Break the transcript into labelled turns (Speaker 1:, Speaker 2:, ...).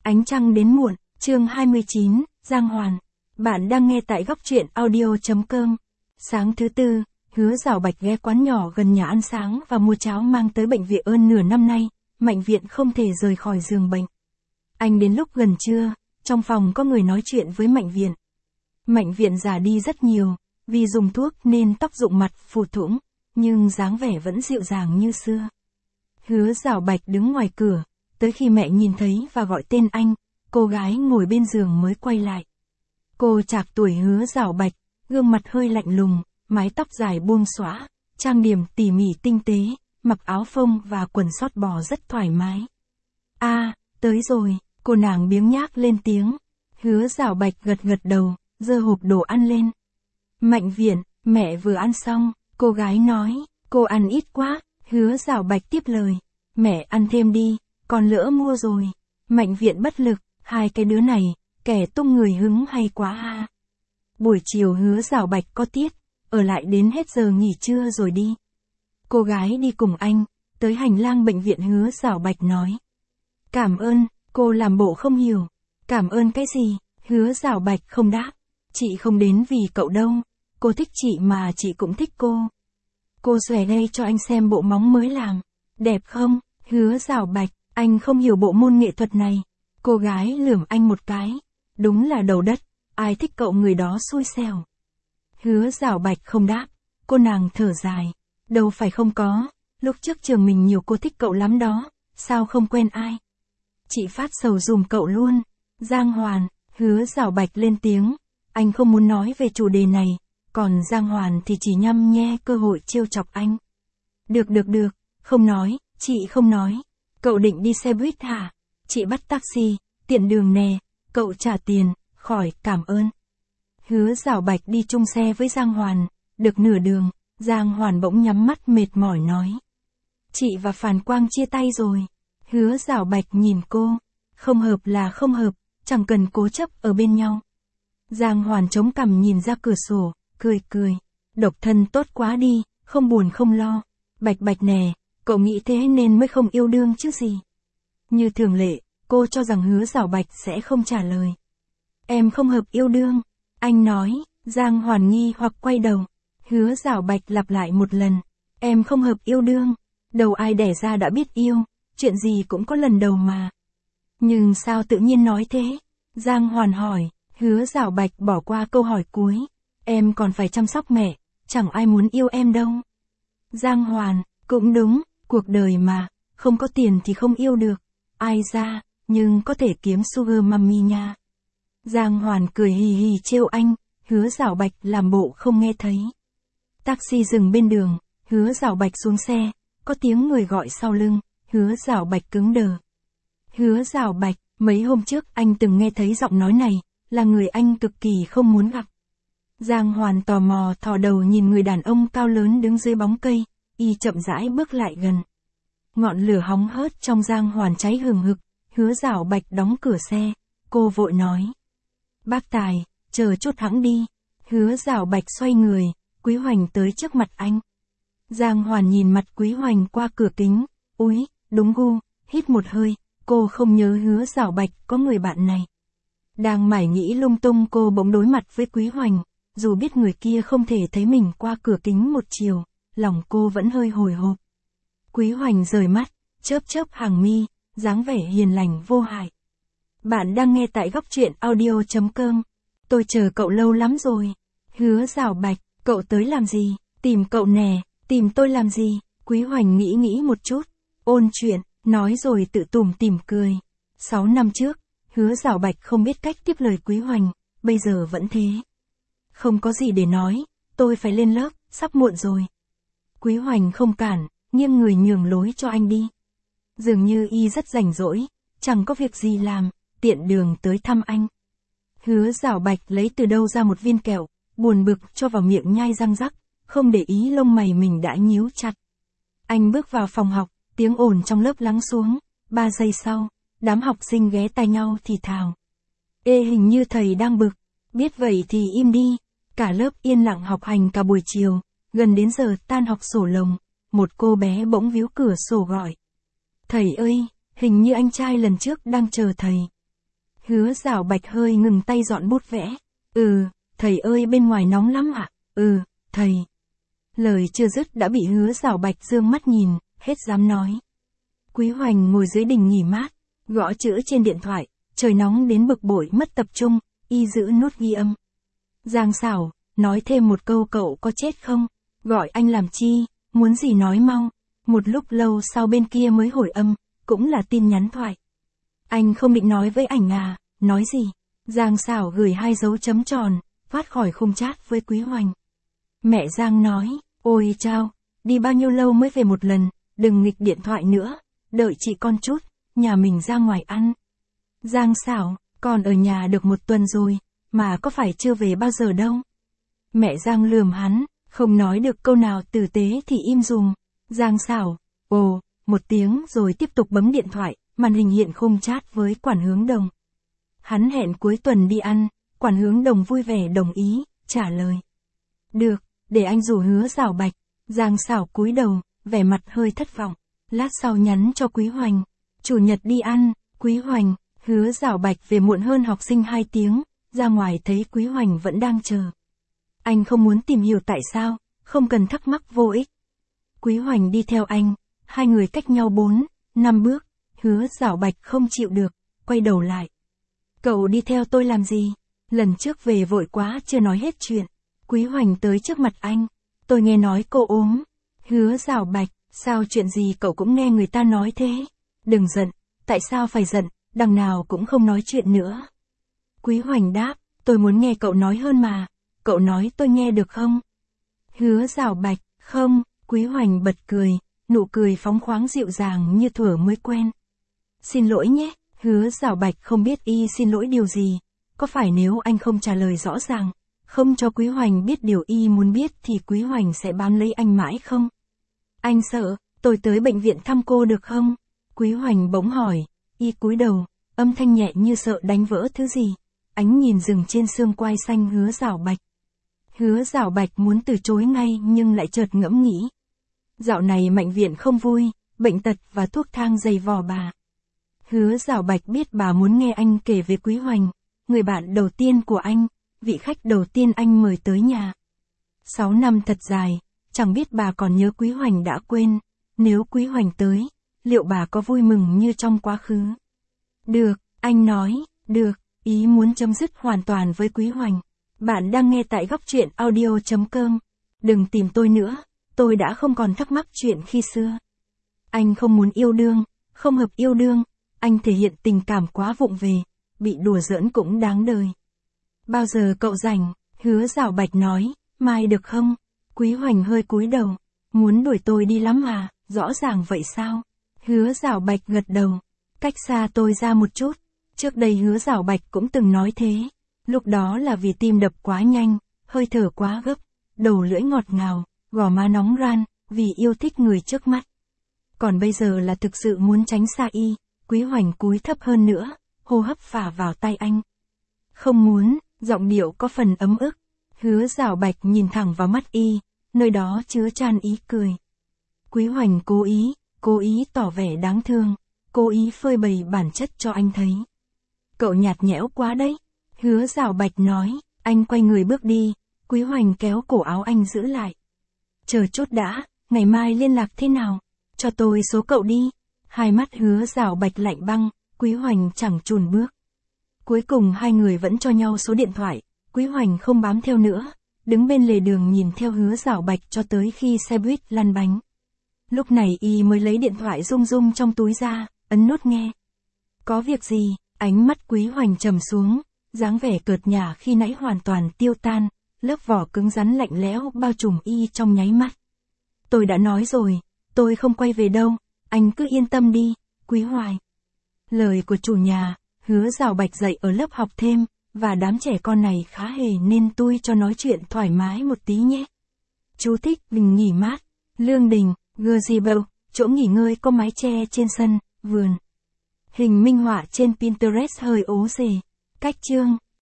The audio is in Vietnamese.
Speaker 1: Ánh trăng đến muộn, chương 29, Giang Hoàn. Bạn đang nghe tại góc truyện audio.com. Sáng thứ tư, Hứa Giảo Bạch ghé quán nhỏ gần nhà ăn sáng và mua cháo mang tới bệnh viện. Nửa năm nay, Mạnh Viện không thể rời khỏi giường bệnh. Anh đến lúc gần trưa, trong phòng có người nói chuyện với Mạnh Viện. Mạnh Viện già đi rất nhiều, vì dùng thuốc nên tóc rụng mặt phù thủng, nhưng dáng vẻ vẫn dịu dàng như xưa. Hứa Giảo Bạch đứng ngoài cửa, tới khi mẹ nhìn thấy và gọi tên anh, cô gái ngồi bên giường mới quay lại. Cô trạc tuổi Hứa Giảo Bạch, gương mặt hơi lạnh lùng, mái tóc dài buông xõa, trang điểm tỉ mỉ tinh tế, mặc áo phông và quần sót bò rất thoải mái. Tới rồi, cô nàng biếng nhác lên tiếng. Hứa Giảo Bạch gật gật đầu, giơ hộp đồ ăn lên. Mạnh Viện, mẹ vừa ăn xong, cô gái nói, cô ăn ít quá. Hứa Giảo Bạch tiếp lời, mẹ ăn thêm đi, còn lỡ mua rồi. Mạnh Viện bất lực, hai cái đứa này, kẻ tung người hứng hay quá ha. Buổi chiều Hứa Giảo Bạch có tiết, ở lại đến hết giờ nghỉ trưa rồi đi. Cô gái đi cùng anh, tới hành lang bệnh viện. Hứa Giảo Bạch nói, cảm ơn. Cô làm bộ không hiểu. Cảm ơn cái gì? Hứa Giảo Bạch không đáp. Chị không đến vì cậu đâu. Cô thích chị mà chị cũng thích cô. Cô xòe đây cho anh xem bộ móng mới làm. Đẹp không? Hứa Giảo Bạch, anh không hiểu bộ môn nghệ thuật này. Cô gái lườm anh một cái. Đúng là đầu đất, ai thích cậu người đó xui xẻo. Hứa Giảo Bạch không đáp. Cô nàng thở dài. Đâu phải không có. Lúc trước trường mình nhiều cô thích cậu lắm đó. Sao không quen ai? Chị phát sầu dùm cậu luôn. Giang Hoàn, Hứa Giảo Bạch lên tiếng. Anh không muốn nói về chủ đề này. Còn Giang Hoàn thì chỉ nhăm nhe cơ hội trêu chọc anh. Được, không nói, chị không nói. Cậu định đi xe buýt hả? Chị bắt taxi, tiện đường nè, cậu trả tiền, khỏi, cảm ơn. Hứa Giảo Bạch đi chung xe với Giang Hoàn, được nửa đường, Giang Hoàn bỗng nhắm mắt mệt mỏi nói. Chị và Phàn Quang chia tay rồi. Hứa Giảo Bạch nhìn cô, không hợp là không hợp, chẳng cần cố chấp ở bên nhau. Giang Hoàn chống cằm nhìn ra cửa sổ, cười. Độc thân tốt quá đi, không buồn không lo. Bạch nè, cậu nghĩ thế nên mới không yêu đương chứ gì. Như thường lệ, cô cho rằng Hứa Giảo Bạch sẽ không trả lời. Em không hợp yêu đương, anh nói. Giang Hoàn nghi hoặc quay đầu. Hứa Giảo Bạch lặp lại một lần. Em không hợp yêu đương. Đầu ai đẻ ra đã biết yêu, chuyện gì cũng có lần đầu mà. Nhưng sao tự nhiên nói thế? Giang Hoàn hỏi. Hứa Giảo Bạch bỏ qua câu hỏi cuối. Em còn phải chăm sóc mẹ, chẳng ai muốn yêu em đâu. Giang Hoàn, cũng đúng, cuộc đời mà, không có tiền thì không yêu được. Ai ra, nhưng có thể kiếm sugar mommy nha. Giang Hoàn cười hì hì trêu anh, Hứa Giảo Bạch làm bộ không nghe thấy. Taxi dừng bên đường, Hứa Giảo Bạch xuống xe, có tiếng người gọi sau lưng, Hứa Giảo Bạch cứng đờ. Hứa Giảo Bạch, mấy hôm trước anh từng nghe thấy giọng nói này, là người anh cực kỳ không muốn gặp. Giang Hoàn tò mò thò đầu nhìn người đàn ông cao lớn đứng dưới bóng cây, y chậm rãi bước lại gần. Ngọn lửa hóng hớt trong Giang Hoàn cháy hừng hực, Hứa Giảo Bạch đóng cửa xe, cô vội nói. Bác Tài, chờ chút hẵng đi. Hứa Giảo Bạch xoay người, Quý Hoành tới trước mặt anh. Giang Hoàn nhìn mặt Quý Hoành qua cửa kính, úi, đúng gu, hít một hơi, cô không nhớ Hứa Giảo Bạch có người bạn này. Đang mải nghĩ lung tung cô bỗng đối mặt với Quý Hoành, dù biết người kia không thể thấy mình qua cửa kính một chiều, lòng cô vẫn hơi hồi hộp. Quý Hoành rời mắt, chớp hàng mi, dáng vẻ hiền lành vô hại. Bạn đang nghe tại góc truyện audio.com. Tôi chờ cậu lâu lắm rồi. Hứa Giảo Bạch, cậu tới làm gì? Tìm cậu nè, tìm tôi làm gì? Quý Hoành nghĩ một chút, ôn chuyện, nói rồi tự tủm tỉm cười. 6 năm trước, Hứa Giảo Bạch không biết cách tiếp lời Quý Hoành, bây giờ vẫn thế. Không có gì để nói, tôi phải lên lớp, sắp muộn rồi. Quý Hoành không cản, nghiêng người nhường lối cho anh đi. Dường như y rất rảnh rỗi, chẳng có việc gì làm, tiện đường tới thăm anh. Hứa Giảo Bạch lấy từ đâu ra một viên kẹo, buồn bực cho vào miệng nhai răng rắc, không để ý lông mày mình đã nhíu chặt. Anh bước vào phòng học, tiếng ồn trong lớp lắng xuống, 3 giây sau, đám học sinh ghé tai nhau thì thào. Ê, hình như thầy đang bực, biết vậy thì im đi. Cả lớp yên lặng học hành cả buổi chiều, gần đến giờ tan học sổ lồng, một cô bé bỗng víu cửa sổ gọi. Thầy ơi, hình như anh trai lần trước đang chờ thầy. Hứa Giảo Bạch hơi ngừng tay dọn bút vẽ. Thầy ơi bên ngoài nóng lắm ạ. Thầy. Lời chưa dứt đã bị Hứa Giảo Bạch dương mắt nhìn, hết dám nói. Quý Hoành ngồi dưới đình nghỉ mát, gõ chữ trên điện thoại, trời nóng đến bực bội mất tập trung, y giữ nút ghi âm. Giang Sảo, nói thêm một câu cậu có chết không? Gọi anh làm chi, muốn gì nói mau. Một lúc lâu sau bên kia mới hồi âm, cũng là tin nhắn thoại. Anh không định nói với ảnh à, nói gì? Giang Sảo gửi 2 dấu chấm tròn, thoát khỏi khung chat với Quý Hoành. Mẹ Giang nói, ôi chao, đi bao nhiêu lâu mới về một lần, đừng nghịch điện thoại nữa, đợi chị con chút, nhà mình ra ngoài ăn. Giang Sảo, con ở nhà được 1 tuần rồi, mà có phải chưa về bao giờ đâu. Mẹ Giang lườm hắn, không nói được câu nào tử tế thì im dùm. Giang Sảo, ồ, 1 tiếng rồi tiếp tục bấm điện thoại, màn hình hiện khung chat với Quản Hướng Đồng. Hắn hẹn cuối tuần đi ăn, Quản Hướng Đồng vui vẻ đồng ý, trả lời. Được, để anh rủ Hứa Giảo Bạch. Giang Sảo cúi đầu, vẻ mặt hơi thất vọng. Lát sau nhắn cho Quý Hoành. Chủ nhật đi ăn, Quý Hoành. Hứa Giảo Bạch về muộn hơn học sinh 2 tiếng, ra ngoài thấy Quý Hoành vẫn đang chờ. Anh không muốn tìm hiểu tại sao, không cần thắc mắc vô ích. Quý Hoành đi theo anh, 2 người cách nhau 4, 5 bước, Hứa Giảo Bạch không chịu được, quay đầu lại. Cậu đi theo tôi làm gì? Lần trước về vội quá chưa nói hết chuyện. Quý Hoành tới trước mặt anh. Tôi nghe nói cô ốm. Hứa Giảo Bạch, sao chuyện gì cậu cũng nghe người ta nói thế? Đừng giận, tại sao phải giận, đằng nào cũng không nói chuyện nữa. Quý Hoành đáp, tôi muốn nghe cậu nói hơn mà, cậu nói tôi nghe được không? Hứa Giảo Bạch, không, Quý Hoành bật cười, nụ cười phóng khoáng dịu dàng như thuở mới quen. Xin lỗi nhé, Hứa Giảo Bạch không biết y xin lỗi điều gì, có phải nếu anh không trả lời rõ ràng, không cho Quý Hoành biết điều y muốn biết thì Quý Hoành sẽ bám lấy anh mãi không? Anh sợ, tôi tới bệnh viện thăm cô được không? Quý Hoành bỗng hỏi, y cúi đầu, âm thanh nhẹ như sợ đánh vỡ thứ gì, ánh nhìn dừng trên xương quai xanh Hứa Giảo Bạch. Hứa Giảo Bạch muốn từ chối ngay nhưng lại chợt ngẫm nghĩ. Dạo này Mạnh Viện không vui, bệnh tật và thuốc thang dày vò bà. Hứa Giảo Bạch biết bà muốn nghe anh kể về Quý Hoành, người bạn đầu tiên của anh, vị khách đầu tiên anh mời tới nhà. 6 năm thật dài, chẳng biết bà còn nhớ Quý Hoành đã quên, nếu Quý Hoành tới, liệu bà có vui mừng như trong quá khứ? Được, anh nói, được, ý muốn chấm dứt hoàn toàn với Quý Hoành. Bạn đang nghe tại góc truyện audio.com. Đừng tìm tôi nữa, tôi đã không còn thắc mắc chuyện khi xưa. Anh không muốn yêu đương, không hợp yêu đương, anh thể hiện tình cảm quá vụng về, bị đùa giỡn cũng đáng đời. Bao giờ cậu rảnh? Hứa Giảo Bạch nói, mai được không? Quý Hoành hơi cúi đầu, muốn đuổi tôi đi lắm à, rõ ràng vậy sao? Hứa Giảo Bạch gật đầu, cách xa tôi ra một chút. Trước đây Hứa Giảo Bạch cũng từng nói thế, lúc đó là vì tim đập quá nhanh, hơi thở quá gấp, đầu lưỡi ngọt ngào, gò má nóng ran, vì yêu thích người trước mắt. Còn bây giờ là thực sự muốn tránh xa y. Quý Hoành cúi thấp hơn nữa, hô hấp phả vào tay anh. Không muốn, giọng điệu có phần ấm ức. Hứa Giảo Bạch nhìn thẳng vào mắt y, nơi đó chứa chan ý cười. Quý Hoành cố ý tỏ vẻ đáng thương, cố ý phơi bày bản chất cho anh thấy. Cậu nhạt nhẽo quá đấy. Hứa Giảo Bạch nói, anh quay người bước đi, Quý Hoành kéo cổ áo anh giữ lại. Chờ chút đã, ngày mai liên lạc thế nào? Cho tôi số cậu đi. Hai mắt Hứa Giảo Bạch lạnh băng, Quý Hoành chẳng chùn bước. Cuối cùng 2 người vẫn cho nhau số điện thoại, Quý Hoành không bám theo nữa, đứng bên lề đường nhìn theo Hứa Giảo Bạch cho tới khi xe buýt lăn bánh. Lúc này y mới lấy điện thoại rung rung trong túi ra, ấn nút nghe. Có việc gì? Ánh mắt Quý Hoành trầm xuống, dáng vẻ cợt nhả khi nãy hoàn toàn tiêu tan, lớp vỏ cứng rắn lạnh lẽo bao trùm y trong nháy mắt. Tôi đã nói rồi, tôi không quay về đâu, anh cứ yên tâm đi, Quý Hoài. Lời của chủ nhà, Hứa Giảo Bạch dạy ở lớp học thêm, và đám trẻ con này khá hề nên tôi cho nói chuyện thoải mái một tí nhé. Chú thích, đình nghỉ mát, Lương Đình, gazebo, chỗ nghỉ ngơi có mái che trên sân, vườn. Hình minh họa trên Pinterest hơi ố xề. Cách chương.